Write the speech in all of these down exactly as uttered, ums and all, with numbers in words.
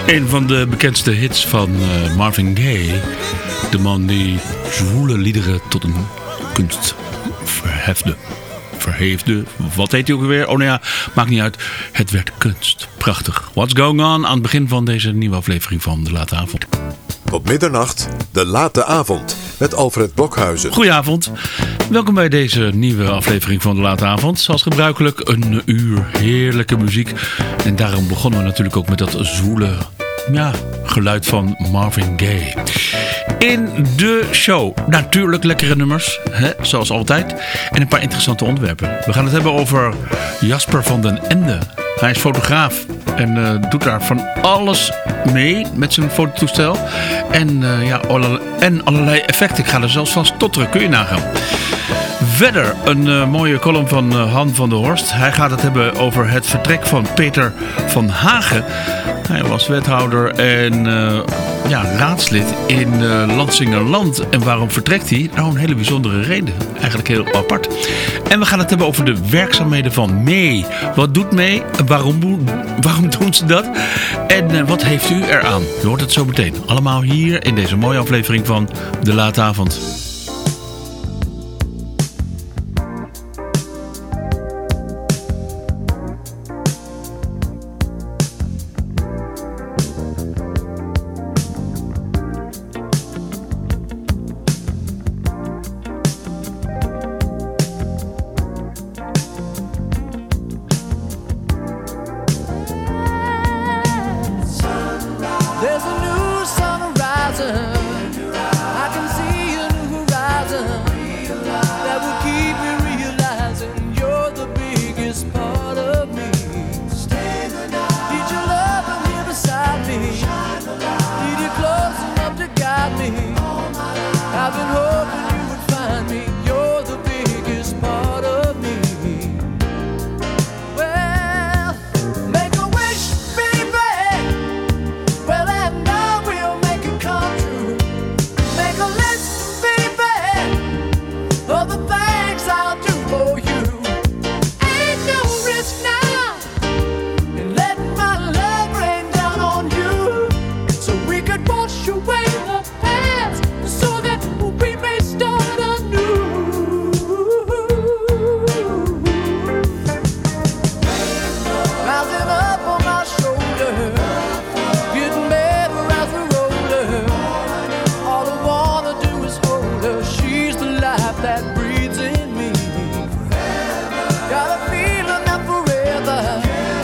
Een van de bekendste hits van uh, Marvin Gaye. De man die zwoele liederen tot een kunst verhefde. Verheefde. Wat heet hij ook weer? Oh nou ja, maakt niet uit. Het werd kunst. Prachtig. What's going on aan het begin van deze nieuwe aflevering van De Late Avond. Tot middernacht, De Late Avond. Met Alfred Blokhuizen. Goedenavond. Welkom bij deze nieuwe aflevering van De Late Avond. Zoals gebruikelijk een uur heerlijke muziek. En daarom begonnen we natuurlijk ook met dat zwoele ja, geluid van Marvin Gaye. In de show natuurlijk lekkere nummers, hè, zoals altijd. En een paar interessante onderwerpen. We gaan het hebben over Jasper van den Ende. Hij is fotograaf en uh, doet daar van alles mee met zijn fototoestel. En, uh, ja, allerlei, en allerlei effecten. Ik ga er zelfs van stotteren, kun je nagaan. Verder een uh, mooie column van uh, Han van der Horst. Hij gaat het hebben over het vertrek van Peter van Hagen. Hij was wethouder en uh, ja, raadslid in uh, Lansingerland. En waarom vertrekt hij? Nou, een hele bijzondere reden. Eigenlijk heel apart. En we gaan het hebben over de werkzaamheden van Mee. Wat doet Mee? Waarom, waarom doen ze dat? En uh, wat heeft u eraan? Je hoort het zo meteen. Allemaal hier in deze mooie aflevering van De Late Avond.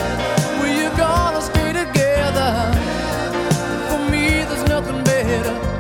Nothing better.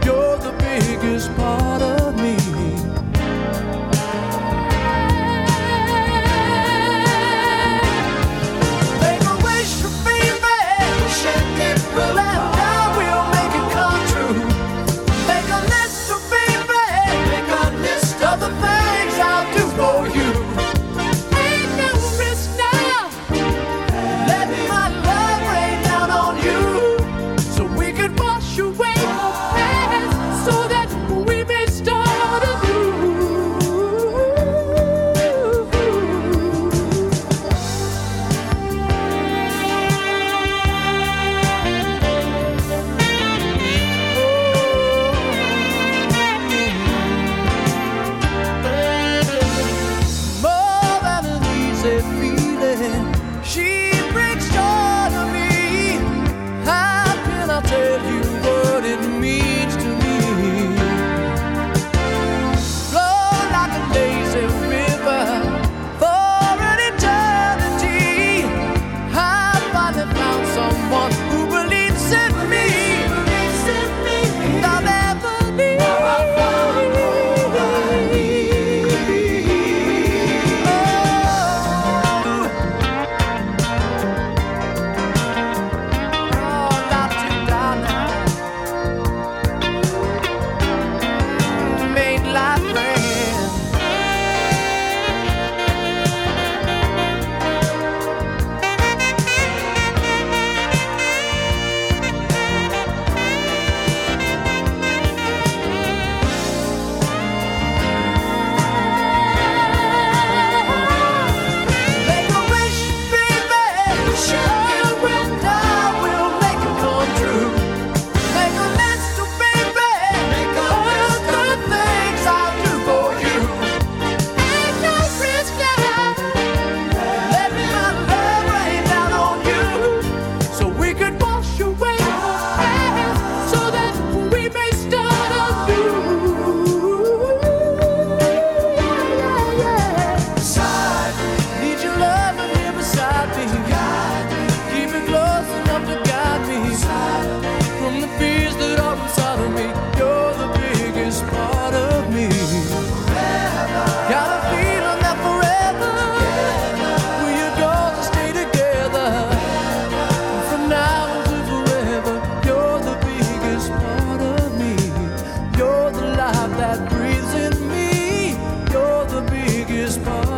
that breathes in me. You're the biggest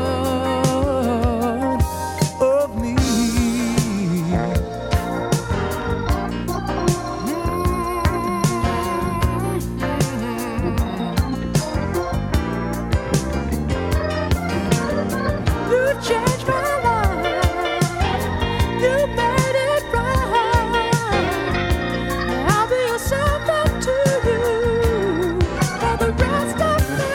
part of me. You changed my life. You made it right. I'll be a servant to you for the rest of my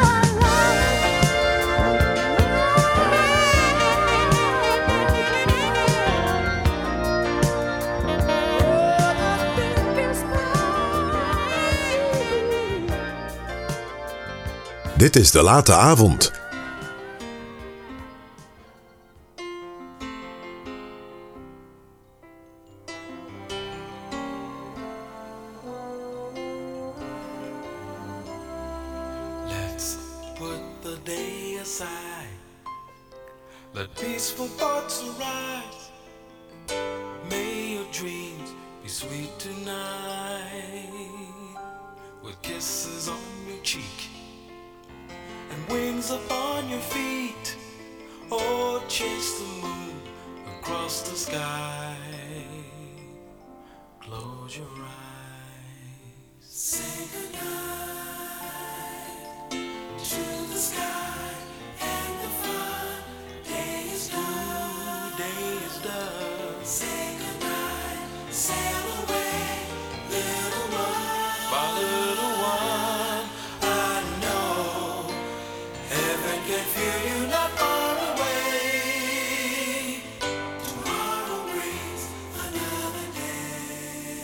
Dit is De Late Avond. Let's put the day aside. Let peaceful thoughts arise. May your dreams be sweet tonight. With kisses on your cheek and wings upon your feet. Oh, chase the moon across the sky. Close your eyes. Say goodnight to the sky and the fun. Day is done. Day is done. Say goodnight. Sail away, little one. My little one. I know heaven can feel you not far away. Tomorrow brings another day.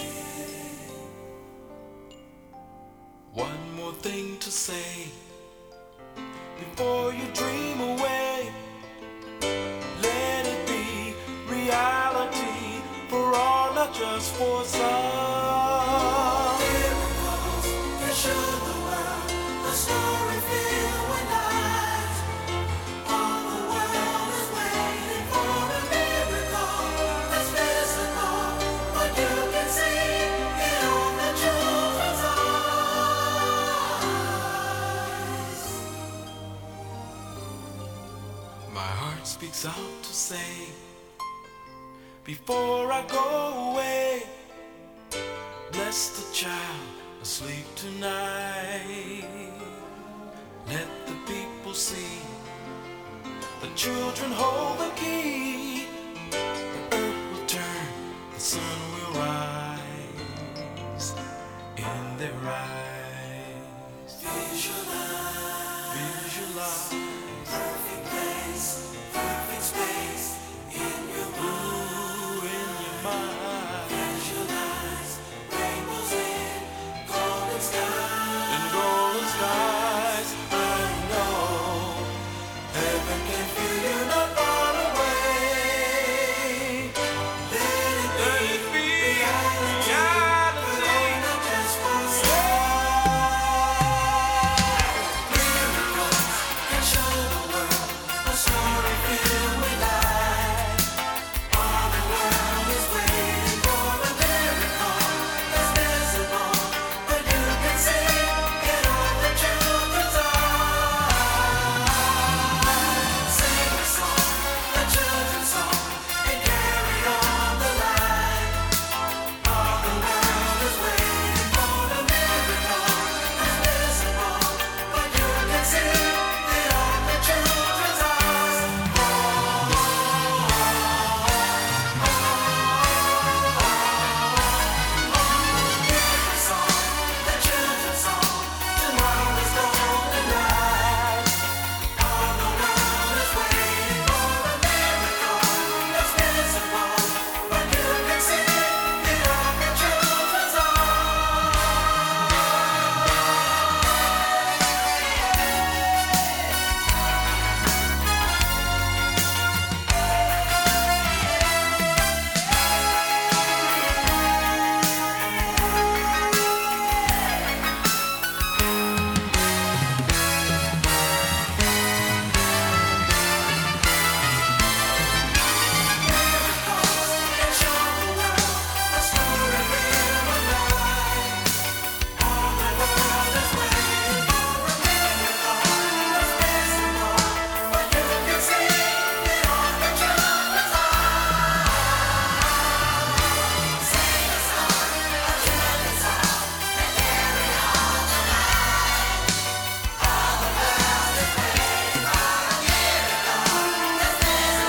One more thing to say before you dream away. Let it be reality for all, not just for some. Miracles can show the world a story filled with light. All the world is waiting for a miracle that's visible, but you can see it on the children's eyes. My heart speaks out to say, before I go away, bless the child asleep tonight. Let the people see the children hold the key. The earth will turn, the sun will rise in their eyes. Visualize, visualize, perfect place, perfect space in your mind, in your mind. Visualize rainbows in golden skies, in golden skies. I know heaven can feel you not far away. Let it be, let it be reality, reality. But not just for some.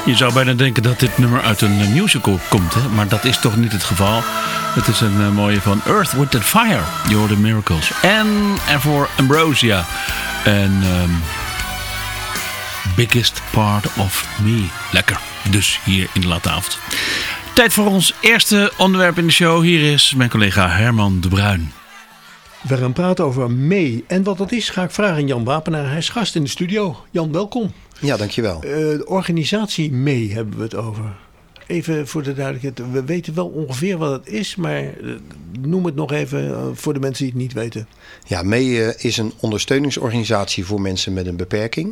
Je zou bijna denken dat dit nummer uit een uh, musical komt, hè? Maar dat is toch niet het geval. Het is een uh, mooie van Earth, Wind and Fire, You're the Miracles. En, en voor Ambrosia. En um, Biggest Part of Me. Lekker. Dus hier in de late avond. Tijd voor ons eerste onderwerp in de show. Hier is mijn collega Herman de Bruin. We gaan praten over May. En wat dat is, ga ik vragen aan Jan Wapenaar. Hij is gast in de studio. Jan, welkom. Ja, dankjewel. Uh, de organisatie May hebben we het over. Even voor de duidelijkheid. We weten wel ongeveer wat het is, maar uh, noem het nog even uh, voor de mensen die het niet weten. Ja, May uh, is een ondersteuningsorganisatie voor mensen met een beperking.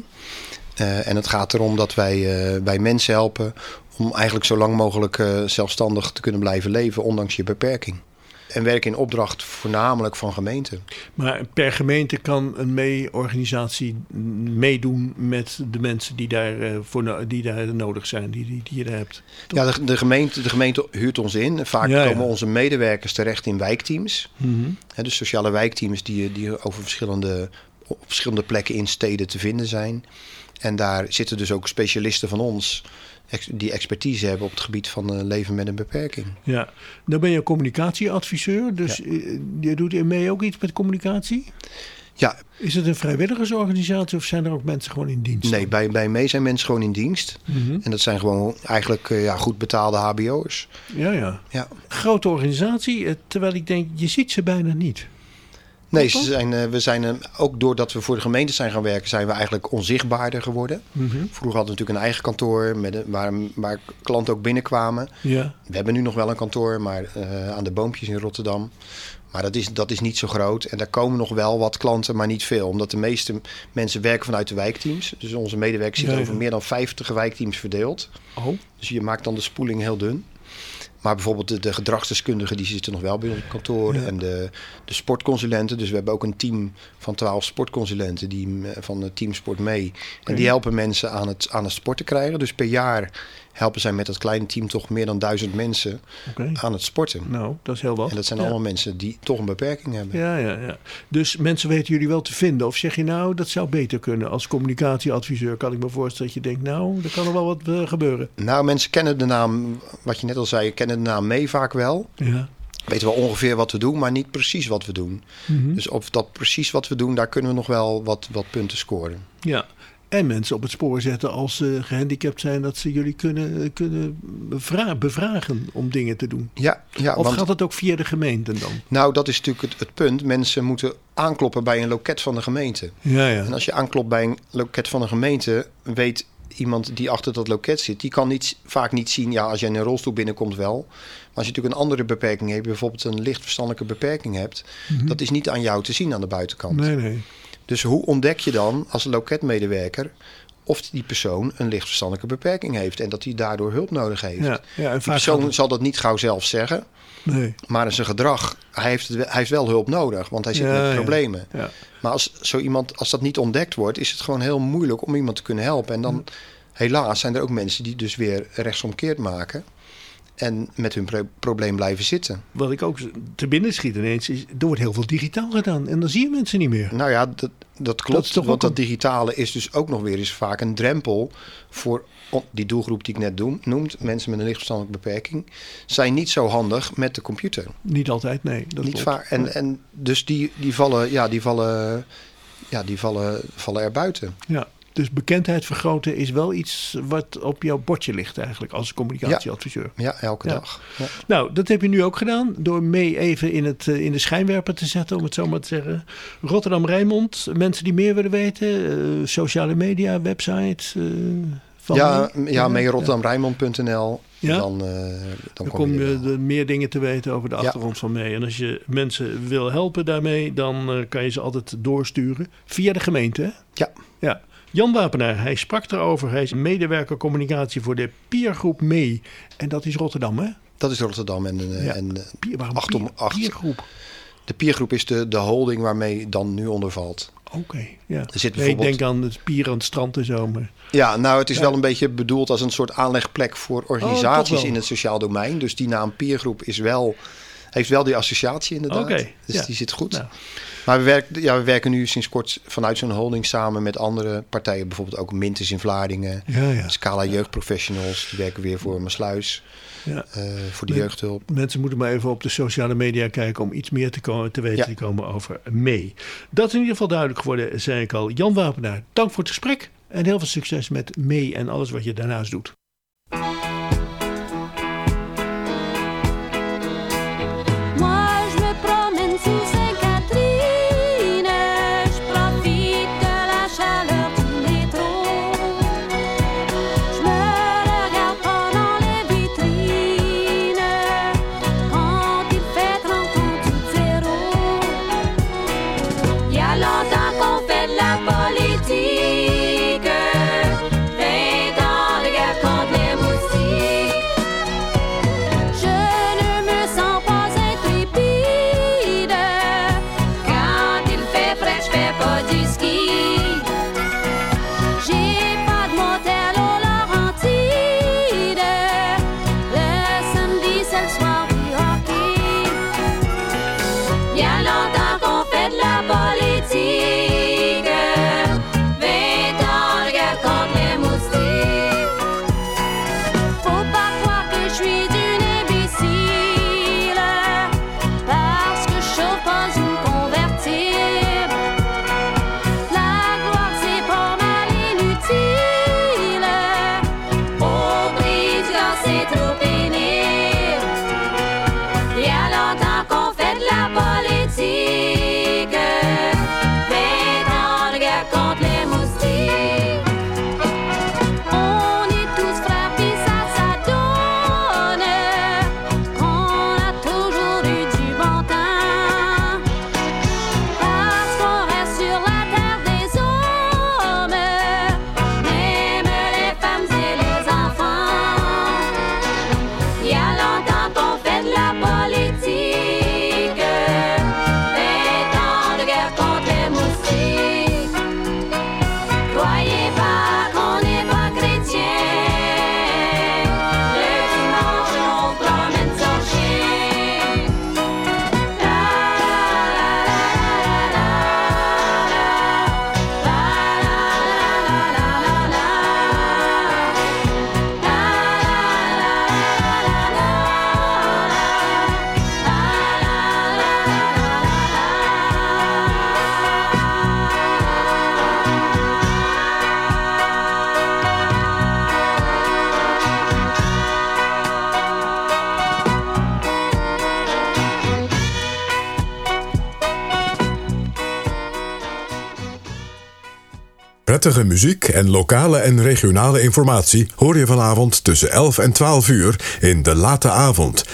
Uh, en het gaat erom dat wij, uh, wij mensen helpen om eigenlijk zo lang mogelijk uh, zelfstandig te kunnen blijven leven, ondanks je beperking. En werken in opdracht voornamelijk van gemeenten. Maar per gemeente kan een May-organisatie meedoen met de mensen die daar, uh, voor, die daar nodig zijn, die, die, die je daar hebt. Toch? Ja, de, de, gemeente, de gemeente huurt ons in. Vaak ja, komen ja. onze medewerkers terecht in wijkteams. Mm-hmm. He, dus sociale wijkteams die, die over verschillende, op verschillende plekken in steden te vinden zijn. En daar zitten dus ook specialisten van ons die expertise hebben op het gebied van uh, leven met een beperking. Ja, dan ben je communicatieadviseur, dus ja. Je doet in mee ook iets met communicatie? Ja. Is het een vrijwilligersorganisatie of zijn er ook mensen gewoon in dienst? Nee, bij, bij mee zijn mensen gewoon in dienst. Mm-hmm. En dat zijn gewoon eigenlijk uh, ja, goed betaalde H B O'ers. Ja, ja, ja. Grote organisatie, terwijl ik denk, je ziet ze bijna niet. Nee, ze zijn, uh, we zijn uh, ook doordat we voor de gemeente zijn gaan werken, zijn we eigenlijk onzichtbaarder geworden. Mm-hmm. Vroeger hadden we natuurlijk een eigen kantoor met een, waar, waar klanten ook binnenkwamen. Ja. We hebben nu nog wel een kantoor, maar uh, aan de Boompjes in Rotterdam. Maar dat is, dat is niet zo groot. En daar komen nog wel wat klanten, maar niet veel. Omdat de meeste mensen werken vanuit de wijkteams. Dus onze medewerkers zitten ja, ja. over meer dan vijftig wijkteams verdeeld. Oh. Dus je maakt dan de spoeling heel dun. Maar bijvoorbeeld de, de gedragsdeskundigen die zitten nog wel bij ons kantoor. Ja. En de, de sportconsulenten. Dus we hebben ook een team van twaalf sportconsulenten die, van het team Sport mee. Okay. En die helpen mensen aan het, aan het sporten krijgen. Dus per jaar helpen zij met dat kleine team toch meer dan duizend mensen okay. aan het sporten. Nou, dat is heel wat. En dat zijn ja. allemaal mensen die toch een beperking hebben. Ja, ja, ja. Dus mensen weten jullie wel te vinden. Of zeg je nou, dat zou beter kunnen. Als communicatieadviseur kan ik me voorstellen dat je denkt, nou, er kan er wel wat uh, gebeuren. Nou, mensen kennen de naam, wat je net al zei, kennen de naam mee vaak wel. Ja. Weten wel ongeveer wat we doen, maar niet precies wat we doen. Mm-hmm. Dus op dat precies wat we doen, daar kunnen we nog wel wat, wat punten scoren. Ja. En mensen op het spoor zetten als ze gehandicapt zijn, dat ze jullie kunnen, kunnen bevra- bevragen om dingen te doen. Ja, ja, of want, gaat het ook via de gemeente dan? Nou, dat is natuurlijk het, het punt. Mensen moeten aankloppen bij een loket van de gemeente. Ja, ja. En als je aanklopt bij een loket van de gemeente, weet iemand die achter dat loket zit, die kan niet, vaak niet zien, ja, als jij in een rolstoel binnenkomt wel. Maar als je natuurlijk een andere beperking hebt, bijvoorbeeld een licht verstandelijke beperking hebt, mm-hmm. dat is niet aan jou te zien aan de buitenkant. Nee, nee. Dus hoe ontdek je dan als loketmedewerker of die persoon een licht verstandelijke beperking heeft en dat hij daardoor hulp nodig heeft? Ja, ja, en die persoon het... zal dat niet gauw zelf zeggen, nee. maar in zijn gedrag, hij heeft, het, hij heeft wel hulp nodig, want hij zit ja, met problemen. Ja, ja. Maar als zo iemand, als dat niet ontdekt wordt, is het gewoon heel moeilijk om iemand te kunnen helpen. En dan ja. helaas zijn er ook mensen die dus weer rechtsomkeerd maken en met hun pro- probleem blijven zitten. Wat ik ook te binnen schiet ineens is, er wordt heel veel digitaal gedaan en dan zie je mensen niet meer. Nou ja, dat, dat klopt, dat want dat een... digitale is dus ook nog weer eens vaak een drempel voor die doelgroep die ik net doem, noemt, mensen met een lichtverstandelijke beperking, zijn niet zo handig met de computer. Niet altijd, nee. Dat niet vaak. En, en dus die, die vallen, ja, die vallen, ja, die vallen, vallen er buiten. Ja. Dus bekendheid vergroten is wel iets wat op jouw bordje ligt eigenlijk als communicatieadviseur. Ja, ja elke ja. dag. Ja. Nou, dat heb je nu ook gedaan door mee even in, het, in de schijnwerper te zetten, om het zo maar te zeggen. Rotterdam-Rijnmond, mensen die meer willen weten, uh, sociale media, website. Uh, van ja, mee, ja, mee rotterdam rijnmond punt n l. Ja? Dan, uh, dan, dan kom je, je de, meer dingen te weten over de achtergrond ja. van mee. En als je mensen wil helpen daarmee, dan uh, kan je ze altijd doorsturen via de gemeente. Hè? Ja. Ja. Jan Wapenaar, hij sprak erover. Hij is medewerker communicatie voor de Peergroep Mee. En dat is Rotterdam, hè? Dat is Rotterdam. En, ja. en Pier, waarom acht om acht. Peergroep? De Peergroep is de, de holding waarmee dan nu onder valt. Oké, okay, ja. Er zit bijvoorbeeld... nee, ik denk aan het pier aan het strand en zo. Maar... Ja, nou het is ja. wel een beetje bedoeld als een soort aanlegplek voor organisaties oh, in het sociaal domein. Dus die naam Peergroep is wel heeft wel die associatie inderdaad. Oké, dus ja. die zit goed. Nou. Maar we werken, ja, we werken nu sinds kort vanuit zo'n holding samen met andere partijen. Bijvoorbeeld ook Mintes in Vlaardingen. Ja, ja. Scala Jeugdprofessionals. Die werken weer voor Maasluis. Ja. Uh, voor de Men- jeugdhulp. Mensen moeten maar even op de sociale media kijken om iets meer te, komen, te weten Ja. te komen over mee. Dat is in ieder geval duidelijk geworden, zei ik al. Jan Wapenaar, dank voor het gesprek. En heel veel succes met mee en alles wat je daarnaast doet. Moi je me promène sous Sainte-Catherine, je profite de la chaleur du métro. Je me regarde pendant les vitrines, quand il fait trente ans tout zéro. Il y a longtemps qu'on fait de la politique, vingt ans de guerre contre les moustiques. Je ne me sens pas intrépide, quand il fait frais, je fais pas du ski. J'ai pas de motel au Laurentide, le samedi c'est le soir du hockey. Il y a longtemps qu'on fait de la politique, vingt ans de guerre contre les moustiques. Faut pas croire que je suis d'une imbécile, parce que je chauffe pas une convertible. La gloire c'est pas mal inutile, au prix du gaz c'est trop pénible. Il y a longtemps qu'on fait de la politique, vingt ans de guerre contre les moustiques. On est tous frères pis ça, ça donne qu'on a toujours eu du bon temps, parce qu'on reste sur la terre des hommes, même les femmes et les enfants. Il y a longtemps qu'on fait de la politique, vingt ans de guerre contre les moustiques. Croyez pas qu'on n'est pas chrétien, le dimanche on promène son chien. La la la la la la la la la la Prettige muziek en lokale en regionale informatie hoor je vanavond tussen elf en twaalf uur in De Late Avond.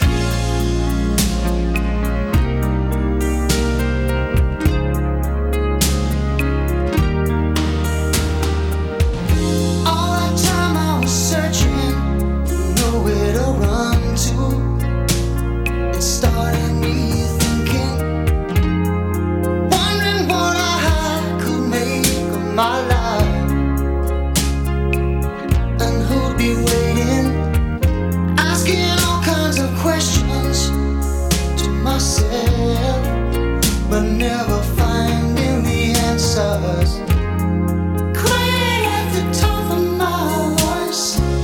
All that time I was searching, nowhere to run to. It started me thinking, wondering what I could make of my life, and who'd be waiting, asking all kinds of questions to myself, but never finding the answers. Crying at the top of my voice,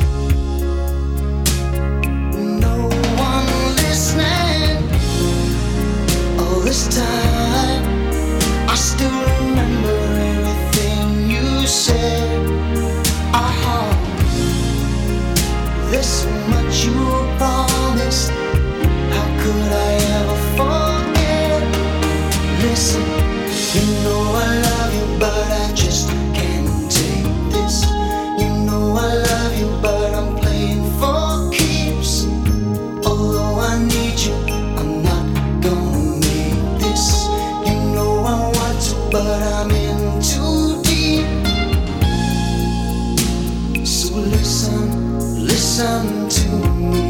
no one listening. All this time, I still remember everything you said. Uh-huh. There's so much you promised. How could I ever forget? Listen, you know I love you, but I just can't take this. You know I love you, but I'm playing for keeps. Although I need you, I'm not gonna make this. You know I want to, but I'm in too deep. So listen, listen to me.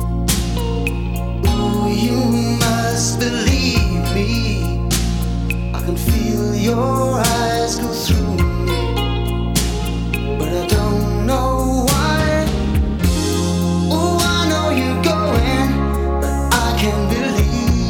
Oh, you must believe me. I can feel your eyes go through me, but I don't know why. Oh, I know you're going, but I can't believe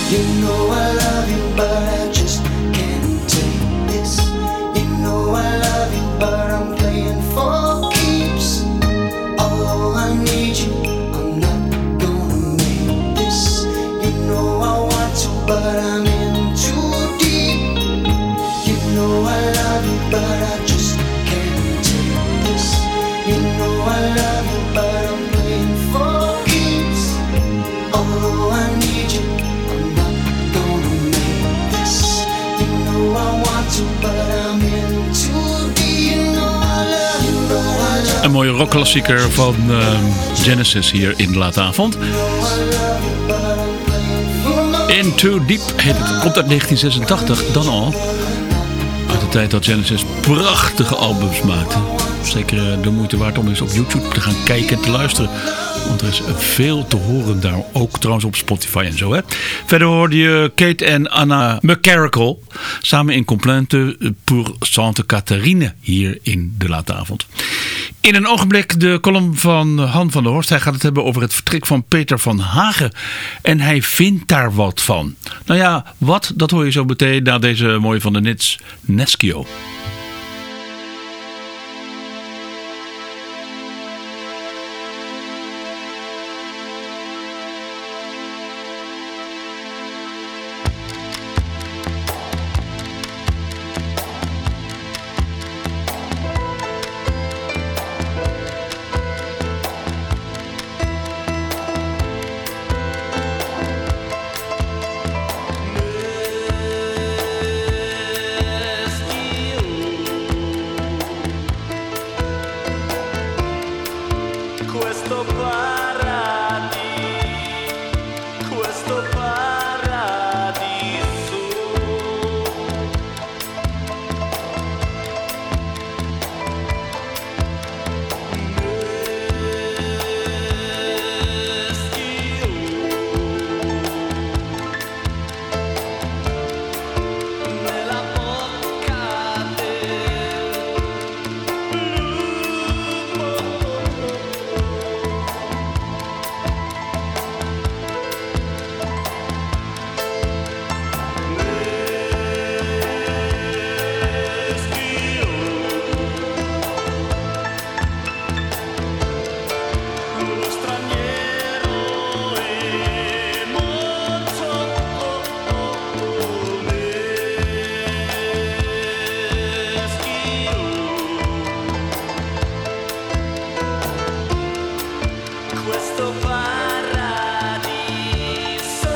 You know I love you, but I just can't take this. You know I love you, but I'm playing for keeps. Oh, I need you, I'm not gonna make this. You know I want to, but I'm in too deep. You know I love you, but I just can't take this. You know I love you, but I'm playing for keeps. Oh, I need you, I'm not gonna make this. You know I want to, but I'm in too deep. You know I love you, but I just Een mooie rockklassieker van uh, Genesis hier in de late avond. In Too Deep heet het. Komt uit negentien zesentachtig, dan al. Uit de tijd dat Genesis prachtige albums maakte. Zeker de moeite waard om eens op YouTube te gaan kijken en te luisteren. Want er is veel te horen daar. Ook trouwens op Spotify en zo. Hè. Verder hoorde je Kate en Anna McCarrickle. Samen in Complainte pour Sainte Catherine hier in de late avond. In een ogenblik de column van Han van der Horst. Hij gaat het hebben over het vertrek van Peter van Hagen. En hij vindt daar wat van. Nou ja, wat? Dat hoor je zo meteen na deze mooie van de Nits, Neskio. Questo paradiso, questo paradiso. Nella bocca uno straniero e morto meschio. Questo paradiso.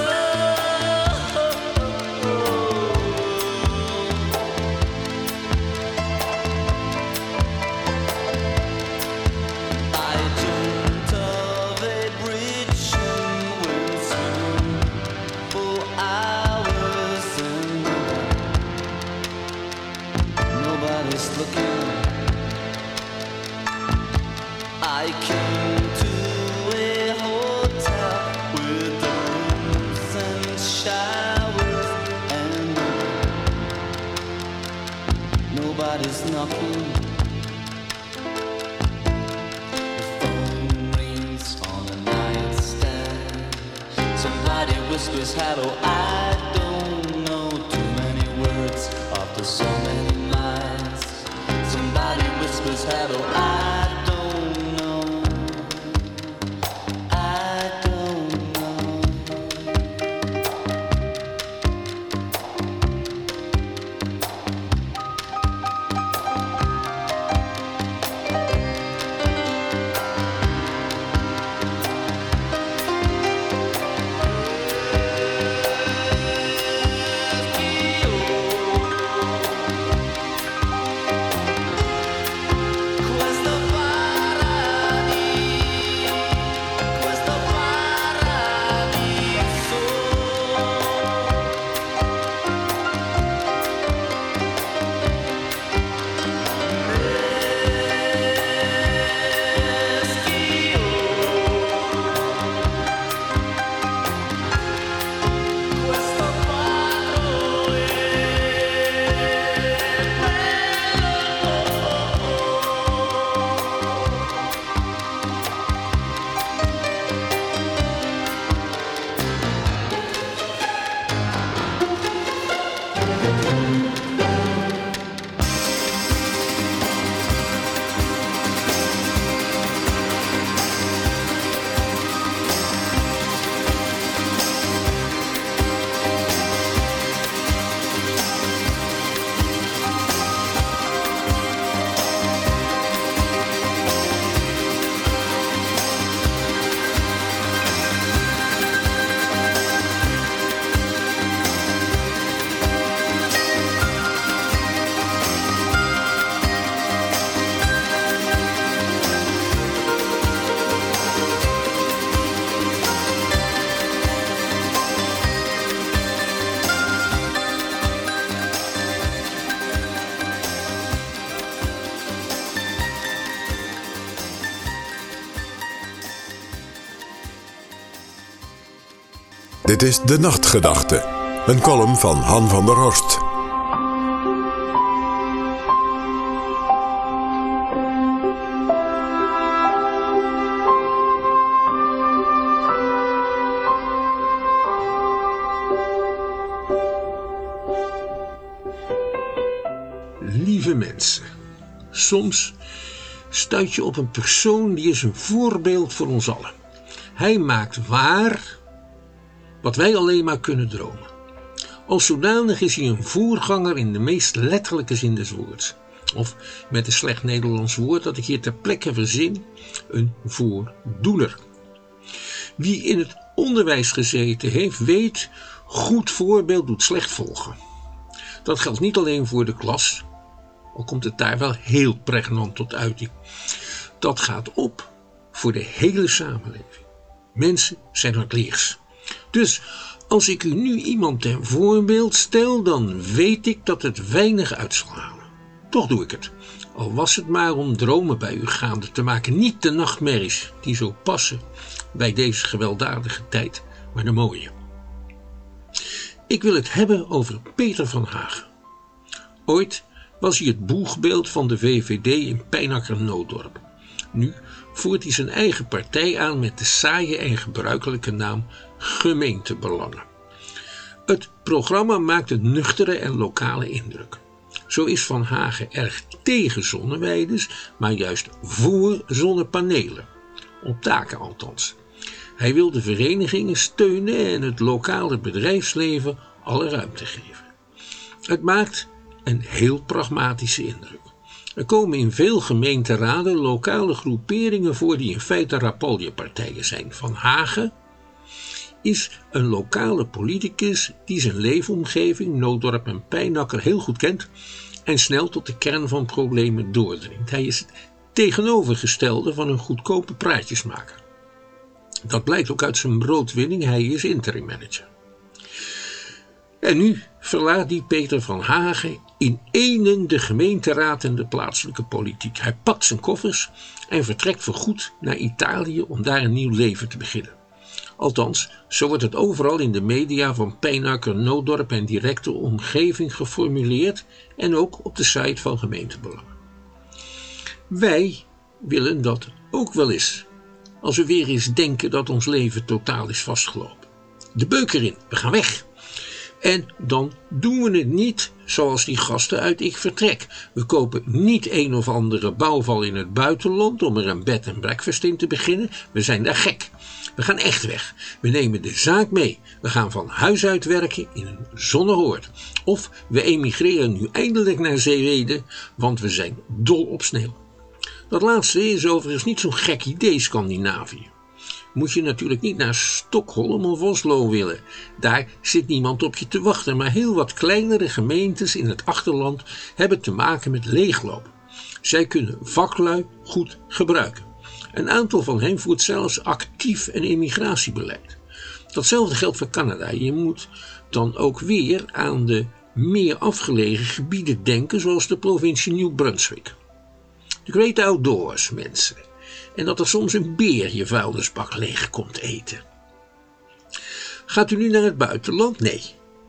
I dreamt of a bridge and went through for hours and nobody's looking. I came to a hotel with the rooms and showers and nobody's knocking. Phone rings on the nightstand. Somebody whispers hello. I don't know too many words after so many lines. Somebody whispers hello. I don't know. I don't know. Questo Dit is De Nachtgedachte, een column van Han van der Horst. Lieve mensen, soms stuit je op een persoon die is een voorbeeld voor ons allen. Hij maakt waar wat wij alleen maar kunnen dromen. Als zodanig is hij een voorganger in de meest letterlijke zin des woords. Of met een slecht Nederlands woord dat ik hier ter plekke verzin, een voordoener. Wie in het onderwijs gezeten heeft, weet, goed voorbeeld doet slecht volgen. Dat geldt niet alleen voor de klas, al komt het daar wel heel pregnant tot uiting. Dat gaat op voor de hele samenleving. Mensen zijn hardleers. Dus als ik u nu iemand ten voorbeeld stel, dan weet ik dat het weinig uit zal halen. Toch doe ik het. Al was het maar om dromen bij u gaande te maken. Niet de nachtmerries die zo passen bij deze gewelddadige tijd, maar de mooie. Ik wil het hebben over Peter van Hagen. Ooit was hij het boegbeeld van de V V D in Pijnacker-Nootdorp. Nu voert hij zijn eigen partij aan met de saaie en gebruikelijke naam Gemeentebelangen. Het programma maakt een nuchtere en lokale indruk. Zo is Van Hagen erg tegen zonneweiders, maar juist voor zonnepanelen. Op taken althans. Hij wil de verenigingen steunen en het lokale bedrijfsleven alle ruimte geven. Het maakt een heel pragmatische indruk. Er komen in veel gemeenteraden lokale groeperingen voor die in feite rapaljepartijen zijn. Van Hagen is een lokale politicus die zijn leefomgeving, Nootdorp en Pijnacker, heel goed kent en snel tot de kern van problemen doordringt. Hij is het tegenovergestelde van een goedkope praatjesmaker. Dat blijkt ook uit zijn broodwinning, hij is interim manager. En nu verlaat die Peter van Hagen in énen de gemeenteraad en de plaatselijke politiek. Hij pakt zijn koffers en vertrekt voorgoed naar Italië om daar een nieuw leven te beginnen. Althans, zo wordt het overal in de media van Pijnacker, Nootdorp en directe omgeving geformuleerd en ook op de site van Gemeentebelangen. Wij willen dat ook wel eens, als we weer eens denken dat ons leven totaal is vastgelopen. De beuk erin, we gaan weg. En dan doen we het niet zoals die gasten uit Ik Vertrek. We kopen niet een of andere bouwval in het buitenland om er een bed en breakfast in te beginnen. We zijn daar gek. We gaan echt weg. We nemen de zaak mee. We gaan van huis uit werken in een zonnehoord. Of we emigreren nu eindelijk naar Zweden, want we zijn dol op sneeuw. Dat laatste is overigens niet zo'n gek idee, Scandinavië. Moet je natuurlijk niet naar Stockholm of Oslo willen. Daar zit niemand op je te wachten, maar heel wat kleinere gemeentes in het achterland hebben te maken met leegloop. Zij kunnen vaklui goed gebruiken. Een aantal van hen voert zelfs actief een immigratiebeleid. Datzelfde geldt voor Canada. Je moet dan ook weer aan de meer afgelegen gebieden denken, zoals de provincie New Brunswick. De great outdoors, mensen. En dat er soms een beer je vuilnisbak leeg komt eten. Gaat u nu naar het buitenland? Nee.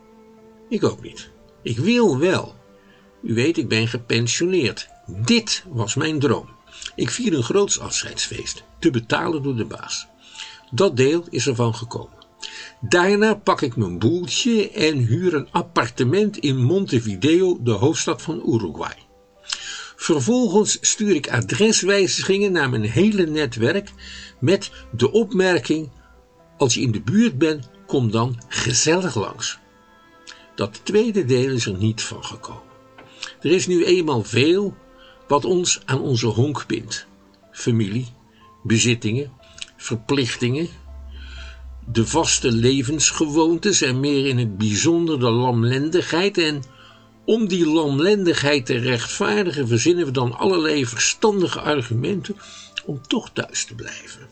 Ik ook niet. Ik wil wel. U weet, ik ben gepensioneerd. Dit was mijn droom. Ik vier een groots afscheidsfeest, te betalen door de baas. Dat deel is ervan gekomen. Daarna pak ik mijn boeltje en huur een appartement in Montevideo, de hoofdstad van Uruguay. Vervolgens stuur ik adreswijzigingen naar mijn hele netwerk met de opmerking: als je in de buurt bent, kom dan gezellig langs. Dat tweede deel is er niet van gekomen. Er is nu eenmaal veel wat ons aan onze honk bindt. Familie, bezittingen, verplichtingen, de vaste levensgewoontes en meer in het bijzonder de lamlendigheid. En om die lamlendigheid te rechtvaardigen verzinnen we dan allerlei verstandige argumenten om toch thuis te blijven.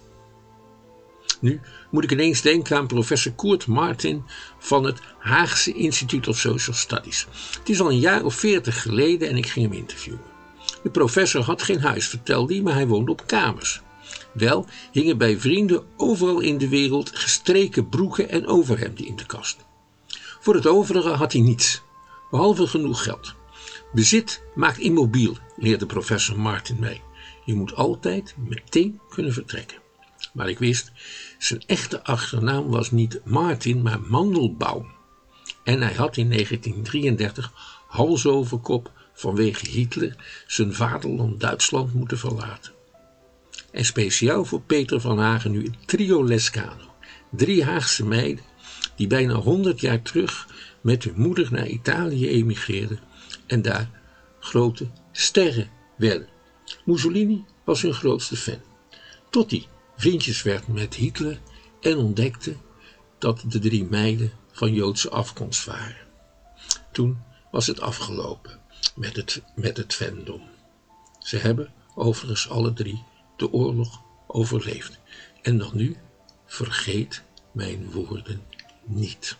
Nu moet ik ineens denken aan professor Koert Martin van het Haagse Institute of Social Studies. Het is al een jaar of veertig geleden en ik ging hem interviewen. De professor had geen huis, vertelde hij, maar hij woonde op kamers. Wel hingen bij vrienden overal in de wereld gestreken broeken en overhemden in de kast. Voor het overige had hij niets, behalve genoeg geld. Bezit maakt immobiel, leerde professor Martin mij. Je moet altijd meteen kunnen vertrekken. Maar ik wist, zijn echte achternaam was niet Martin, maar Mandelbaum. En hij had in negentien drieëndertig hals over kop vanwege Hitler zijn vaderland Duitsland moeten verlaten. En speciaal voor Peter van Hagen nu een trio Lescano. Drie Haagse meiden die bijna honderd jaar terug met hun moeder naar Italië emigreerden en daar grote sterren werden. Mussolini was hun grootste fan. Tot hij vriendjes werd met Hitler en ontdekte dat de drie meiden van Joodse afkomst waren. Toen was het afgelopen met het, met het fandom. Ze hebben overigens alle drie de oorlog overleefd. En dan nu, vergeet mijn woorden niet.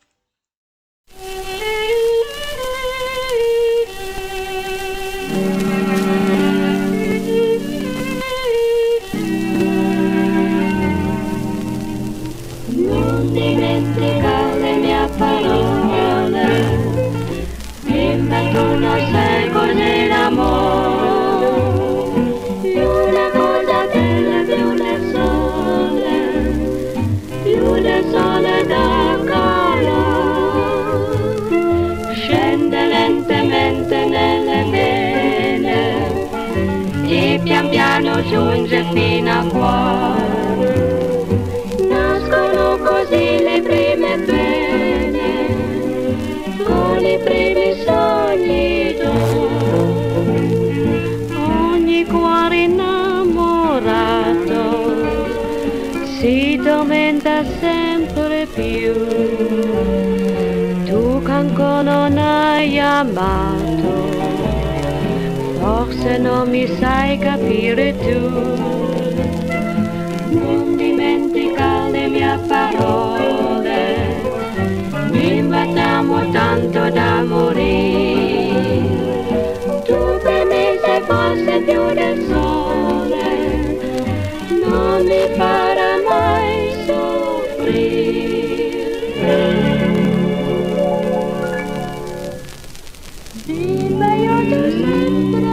Non dimenticare mie parole, dimmi tu non sai cos'è l'amore, una cosa bella più del sole, più del sole da calore, scende lentamente nelle vene e pian piano giunge fino a cuore. Nascono così le prime pene, con i primi sogni d'oro. Ogni cuore innamorato si tormenta sempre più. Tu che ancora non hai amato, forse non mi sai capire tu. Non dimentica le mie parole, mi battiamo tanto da morire. Tu per me sei forse più del sole, non mi farà mai soffrire. Dimmi io ti sempre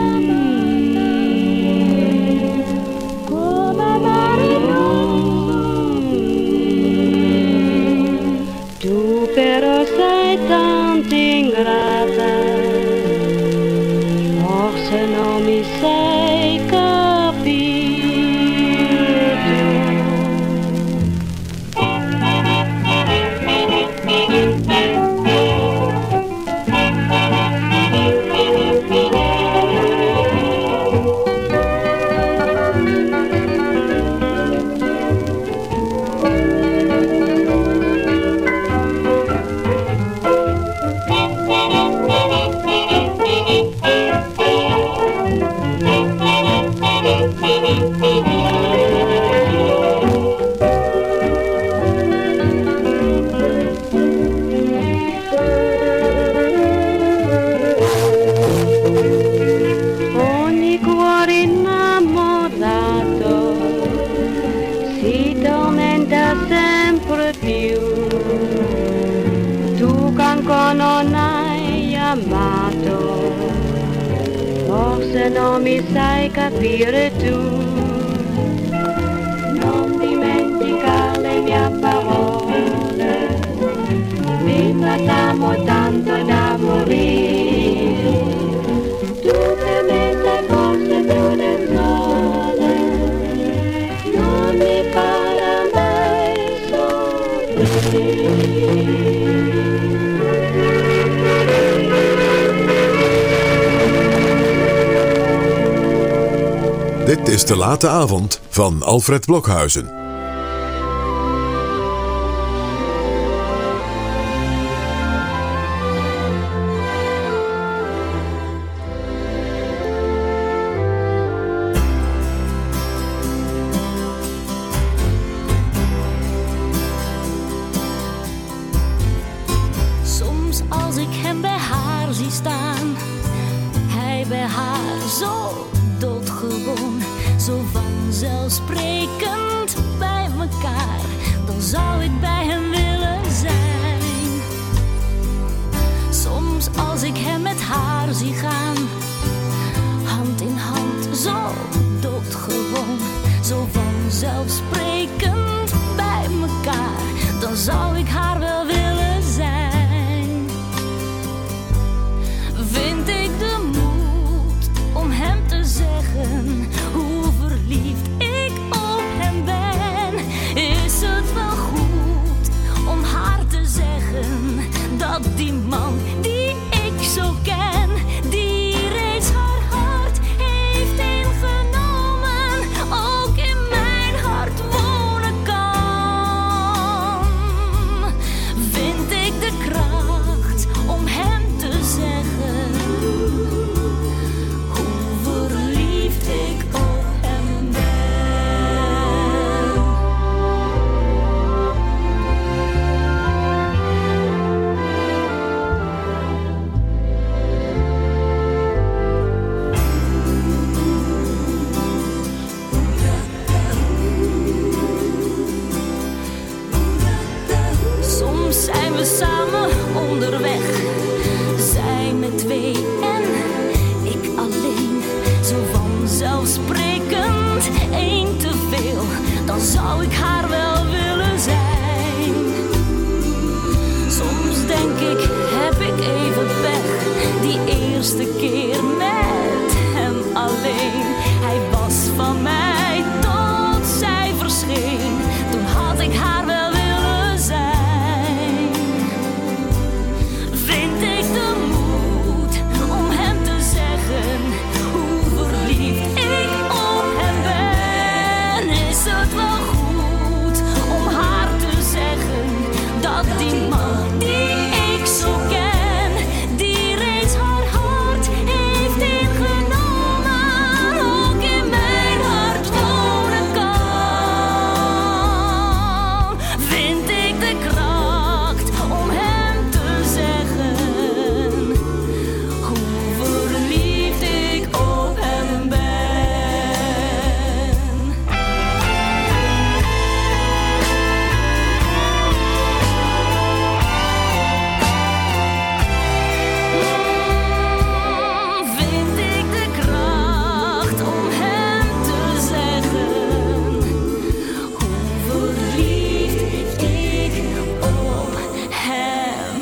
amare, come amare noi. Tu però sei tanto ingrata, forse non mi sai capire. Ogni cuore innamorato si tormenta sempre più. Tu che ancora non hai amato, forse non mi sai capire tu. Non dimentica le mie parole, mi battiamo tanto da morire. Tu per me sei forse più del sole, non mi farà mai soffrire. Dit is De Late Avond van Alfred Blokhuizen. Soms als ik hem bij haar zie staan, hij bij haar zo doodgewoon, zo van vanzelfsprekend bij mekaar, dan zou ik bij hem willen zijn. Soms als ik hem met haar zie gaan, hand in hand, zo doodgewoon, zo vanzelfsprekend bij mekaar, dan zou ik haar wel willen zijn. Vind ik de moed om hem te zeggen hoe verliefd ik op hem ben, is het wel goed om haar te zeggen dat die man die ik zo ken, die reeds haar hart heeft ingenomen, ook in mijn hart wonen kan. Vind ik de kracht om hem te zeggen hoe verliefd ik op hem ben. Soms zijn we samen onderweg, zij met twee en ik alleen. Zo vanzelfsprekend, één te veel, dan zou ik haar wel willen zijn. Soms denk ik, heb ik even pech, die eerste keer met hem alleen. Hij was van mij tot zij verscheen, toen had ik haar wel willen zijn. Vind ik de moed om hem te zeggen hoe verliefd ik op hem ben, is het wel goed om haar te zeggen dat die man die ik zo ken, die reeds haar hart heeft ingenomen, ook in mijn hart wonen kan. Vind ik de kracht om hem te zeggen hoe verliefd ik op hem ben. Vind ik de kracht om hem te zeggen hoe verliefd ik op hem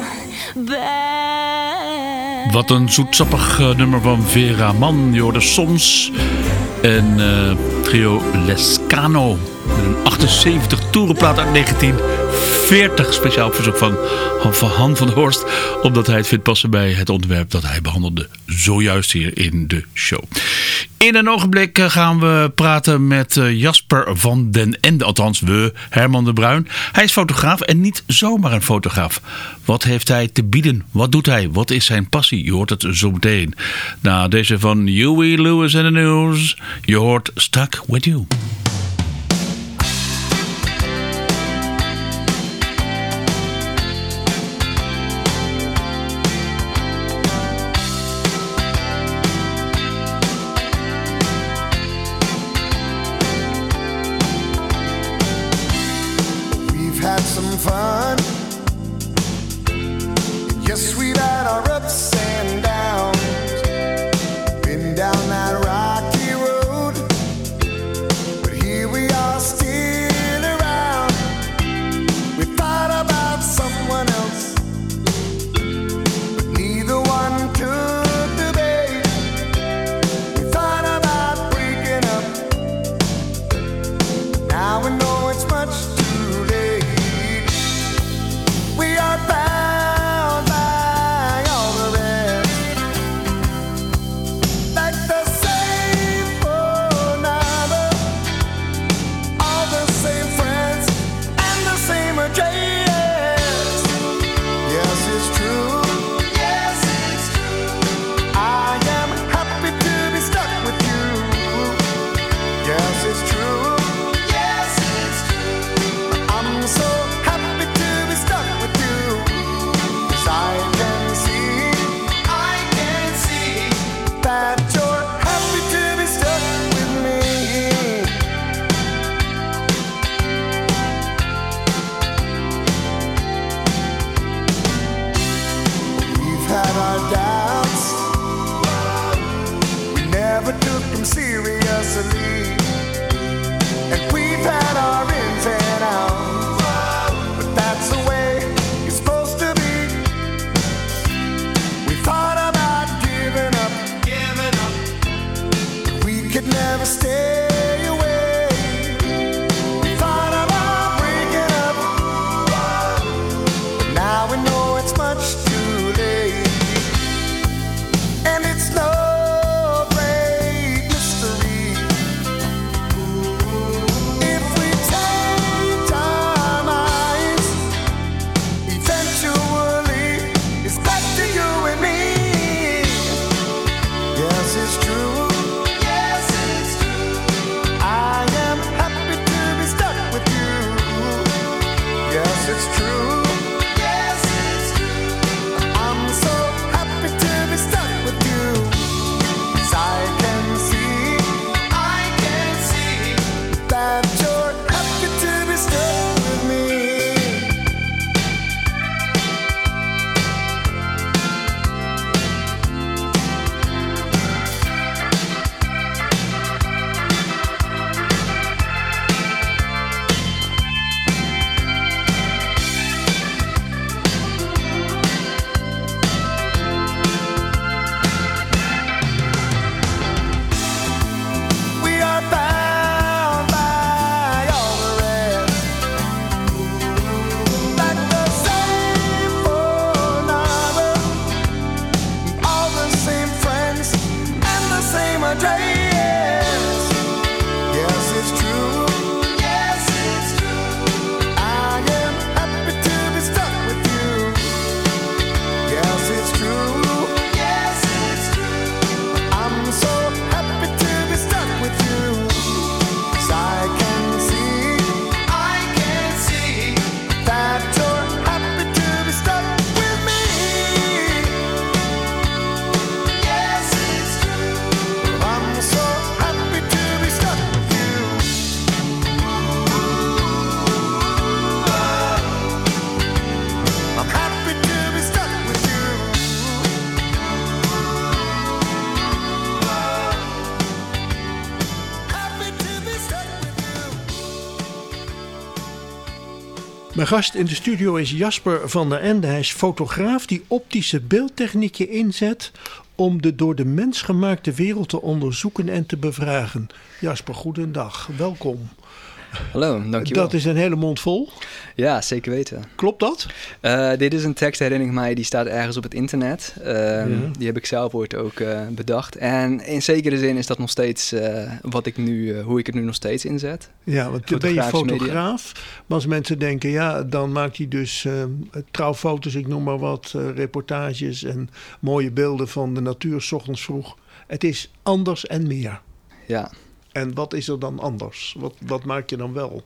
ben. Wat een zoetsappig eh, nummer van Vera Mann. Je hoorde Soms en eh, trio Lescano. Met een achtenzeventig toerenplaat uit negentien veertig. Speciaal op verzoek van, van Han van der Horst. Omdat hij het vindt passen bij het onderwerp dat hij behandelde. Zojuist hier in de show. In een ogenblik eh, gaan we praten met eh, Jasper van den Ende. Althans, we, Herman de Bruin. Hij is fotograaf en niet zomaar een fotograaf. Wat heeft hij te bieden? Wat doet hij? Wat is zijn passie? Je hoort het zo meteen. Na deze van Huey Lewis and the News. Je hoort Stuck With You. We've had some fun. Yes, we've had our ups and downs. Been down that rocky road, but here we are still around. We thought about someone else, but neither one took the bait. We thought about breaking up, now we know it's much too late. We are bound by all the rest. our doubts. We never took them seriously, and we've had our ins and outs, but that's the way it's supposed to be. We thought about giving up, giving up, but we could never stay away. We thought about breaking up, but now we know it's much too late, and it's no great mystery. If we change our minds, eventually it's back to you and me. Yes, it's true. Yes, it's true. I am happy to be stuck with you. Yes, it's true. Yes, it's true. I'm so happy to be stuck with you. 'Cause I can see, I can see that you're happy to be stuck with me. We are bound by all the rest, like the same phone number, all the same friends, and the same address. Yes, it's true. Yes, it's true. I am happy to be stuck with you. Yes, it's true. Yes, it's true. I'm so happy to be stuck with you. 'Cause I can see, I can see that you're happy to be stuck with me. Yes, it's true. I'm so happy to be stuck with you. I'm happy to be stuck with you. Happy to be stuck with you. Mijn gast in de studio is Jasper van der Ende. Hij is fotograaf die optische beeldtechnieken inzet om de door de mens gemaakte wereld te onderzoeken en te bevragen. Jasper, goedendag. Welkom. Hallo, dankjewel. Dat is een hele mond vol. Ja, zeker weten. Klopt dat? Uh, dit is een tekst, herinner ik mij, die staat ergens op het internet. Uh, Ja. Die heb ik zelf ooit ook uh, bedacht. En in zekere zin is dat nog steeds uh, wat ik nu, uh, hoe ik het nu nog steeds inzet. Ja, want dan ben je Fotografische media. fotograaf. Maar als mensen denken, ja, dan maakt hij dus uh, trouwfoto's, ik noem maar wat, uh, reportages en mooie beelden van de natuur 's ochtends vroeg. Het is anders en meer. Ja. En wat is er dan anders? Wat, wat maak je dan wel?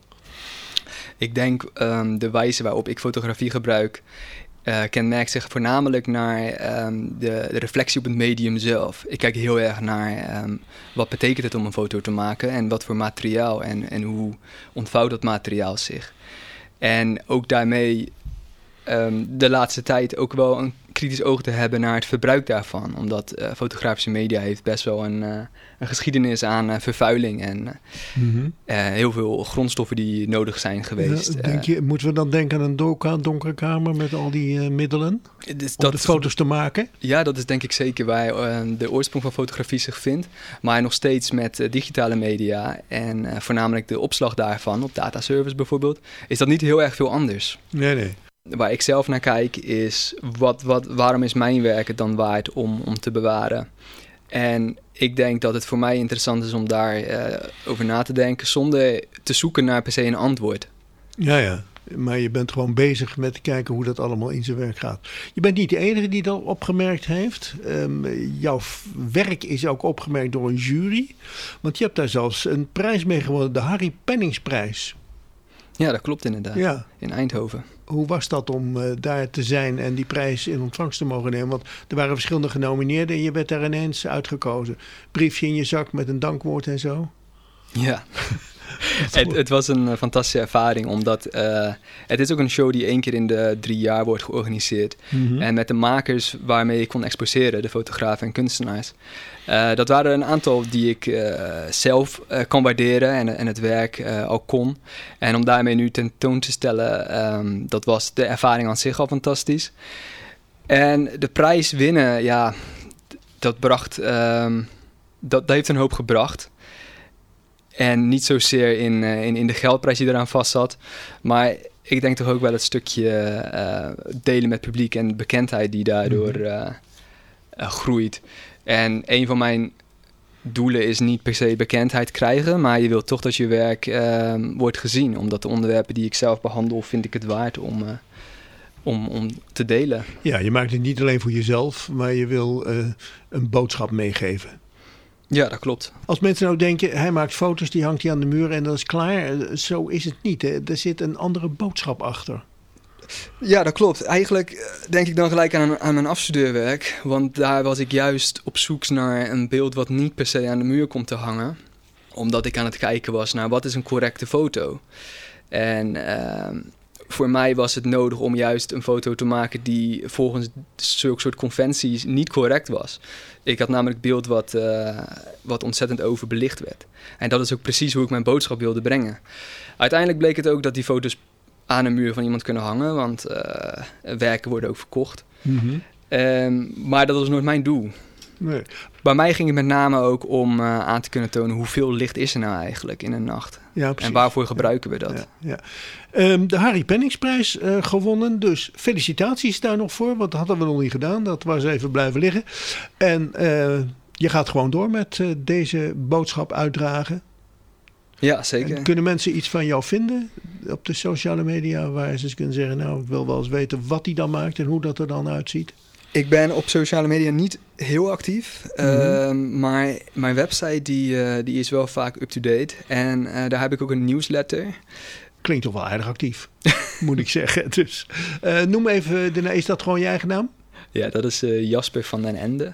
Ik denk um, de wijze waarop ik fotografie gebruik uh, kenmerkt zich voornamelijk naar um, de, de reflectie op het medium zelf. Ik kijk heel erg naar um, wat betekent het om een foto te maken en wat voor materiaal en, en hoe ontvouwt dat materiaal zich. En ook daarmee um, de laatste tijd ook wel een kritisch oog te hebben naar het verbruik daarvan. Omdat uh, fotografische media heeft best wel een, uh, een geschiedenis aan uh, vervuiling en uh, Mm-hmm. uh, heel veel grondstoffen die nodig zijn geweest. Ja, denk je, moeten we dan denken aan een doka, donkere kamer met al die uh, middelen Uh, dus om dat de foto's te maken? Ja, dat is denk ik zeker waar uh, de oorsprong van fotografie zich vindt. Maar nog steeds met uh, digitale media en uh, voornamelijk de opslag daarvan, op dataservice bijvoorbeeld, is dat niet heel erg veel anders. Nee, nee. Waar ik zelf naar kijk is, wat, wat, waarom is mijn werk het dan waard om, om te bewaren? En ik denk dat het voor mij interessant is om daarover uh, over na te denken, zonder te zoeken naar per se een antwoord. Ja, ja. Maar je bent gewoon bezig met te kijken hoe dat allemaal in zijn werk gaat. Je bent niet de enige die dat opgemerkt heeft. Um, jouw f- werk is ook opgemerkt door een jury. Want je hebt daar zelfs een prijs mee gewonnen, de Harry Penningsprijs. Ja, dat klopt inderdaad. Ja. In Eindhoven. Hoe was dat om uh, daar te zijn en die prijs in ontvangst te mogen nemen? Want er waren verschillende genomineerden en je werd daar ineens uitgekozen. Briefje in je zak met een dankwoord en zo. Ja. het, het was een uh, fantastische ervaring, omdat uh, het is ook een show die één keer in de drie jaar wordt georganiseerd. Mhm. En met de makers waarmee ik kon exposeren, de fotografen en kunstenaars. Uh, dat waren een aantal die ik uh, zelf uh, kan waarderen en, en het werk uh, al kon. En om daarmee nu tentoon te stellen, um, dat was de ervaring aan zich al fantastisch. En de prijs winnen, ja, dat bracht, um, dat, dat heeft een hoop gebracht. En niet zozeer in, uh, in, in de geldprijs die eraan vast zat. Maar ik denk toch ook wel het stukje uh, delen met publiek en bekendheid die daardoor uh, uh, groeit. En een van mijn doelen is niet per se bekendheid krijgen, maar je wilt toch dat je werk uh, wordt gezien. Omdat de onderwerpen die ik zelf behandel, vind ik het waard om, uh, om, om te delen. Ja, je maakt het niet alleen voor jezelf, maar je wil uh, een boodschap meegeven. Ja, dat klopt. Als mensen nou denken, hij maakt foto's, die hangt hij aan de muur en dat is klaar. Zo is het niet. Hè? Er zit een andere boodschap achter. Ja, dat klopt. Eigenlijk denk ik dan gelijk aan, aan mijn afstudeerwerk. Want daar was ik juist op zoek naar een beeld wat niet per se aan de muur komt te hangen. Omdat ik aan het kijken was naar wat is een correcte foto. En uh, voor mij was het nodig om juist een foto te maken die volgens zulke soort conventies niet correct was. Ik had namelijk beeld wat, uh, wat ontzettend overbelicht werd. En dat is ook precies hoe ik mijn boodschap wilde brengen. Uiteindelijk bleek het ook dat die foto's aan een muur van iemand kunnen hangen, want uh, werken worden ook verkocht. Mm-hmm. Um, maar dat was nooit mijn doel. Nee. Bij mij ging het met name ook om uh, aan te kunnen tonen hoeveel licht is er nou eigenlijk in een nacht. Ja, precies. En waarvoor gebruiken we dat? Ja, ja. Um, de Harry Penningsprijs uh, gewonnen, dus felicitaties daar nog voor, want dat hadden we nog niet gedaan. Dat was even blijven liggen. En uh, je gaat gewoon door met uh, deze boodschap uitdragen. Ja, zeker. En kunnen mensen iets van jou vinden op de sociale media waar ze eens kunnen zeggen, nou, ik wil wel eens weten wat hij dan maakt en hoe dat er dan uitziet? Ik ben op sociale media niet heel actief, mm-hmm. uh, maar mijn website die, uh, die is wel vaak up-to-date. En uh, daar heb ik ook een nieuwsletter. Klinkt toch wel aardig actief, moet ik zeggen. Dus uh, noem even, de, is dat gewoon je eigen naam? Ja, dat is uh, Jasper van den Ende.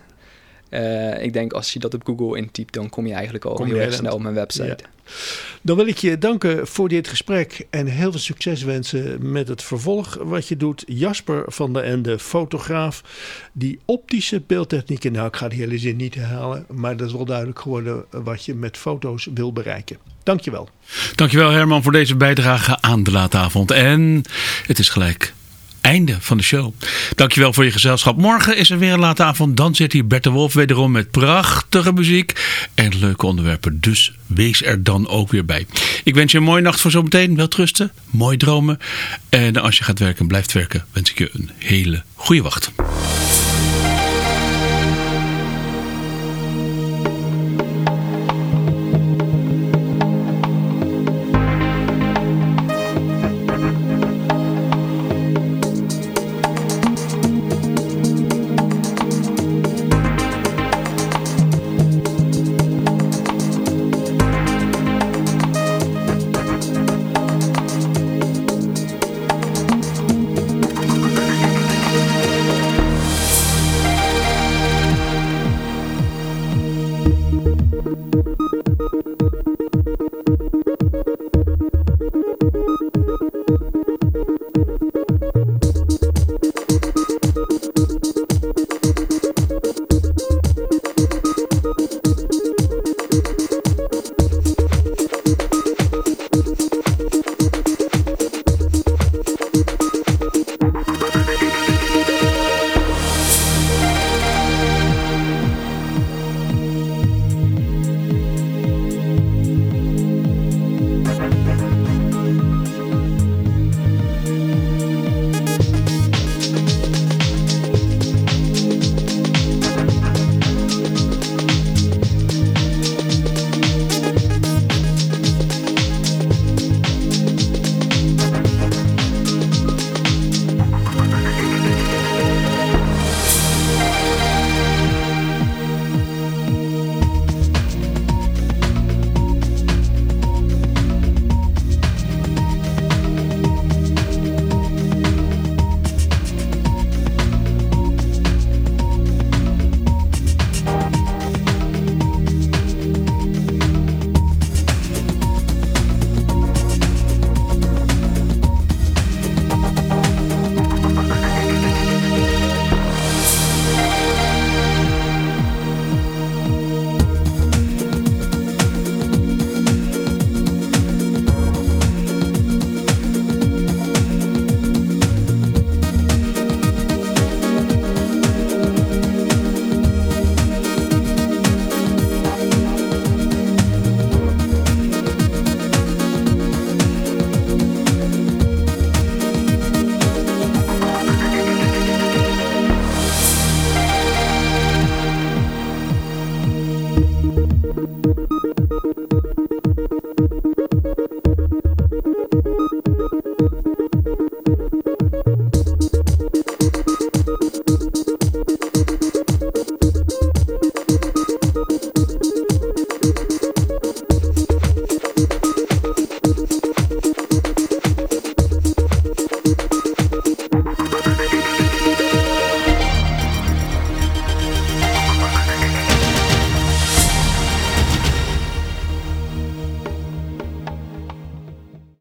Uh, ik denk als je dat op Google intypt, dan kom je eigenlijk al kom heel erg snel op mijn website. Ja. Dan wil ik je danken voor dit gesprek en heel veel succes wensen met het vervolg wat je doet. Jasper van den Ende, fotograaf, die optische beeldtechnieken, nou ik ga die hele zin niet herhalen, maar dat is wel duidelijk geworden wat je met foto's wil bereiken. Dankjewel. Dankjewel Herman voor deze bijdrage aan de late avond. En het is gelijk einde van de show. Dankjewel voor je gezelschap. Morgen is er weer een late avond. Dan zit hier Bert de Wolf wederom met prachtige muziek en leuke onderwerpen. Dus wees er dan ook weer bij. Ik wens je een mooie nacht voor zometeen. Welterusten, mooi dromen. En als je gaat werken en blijft werken, wens ik je een hele goede wacht.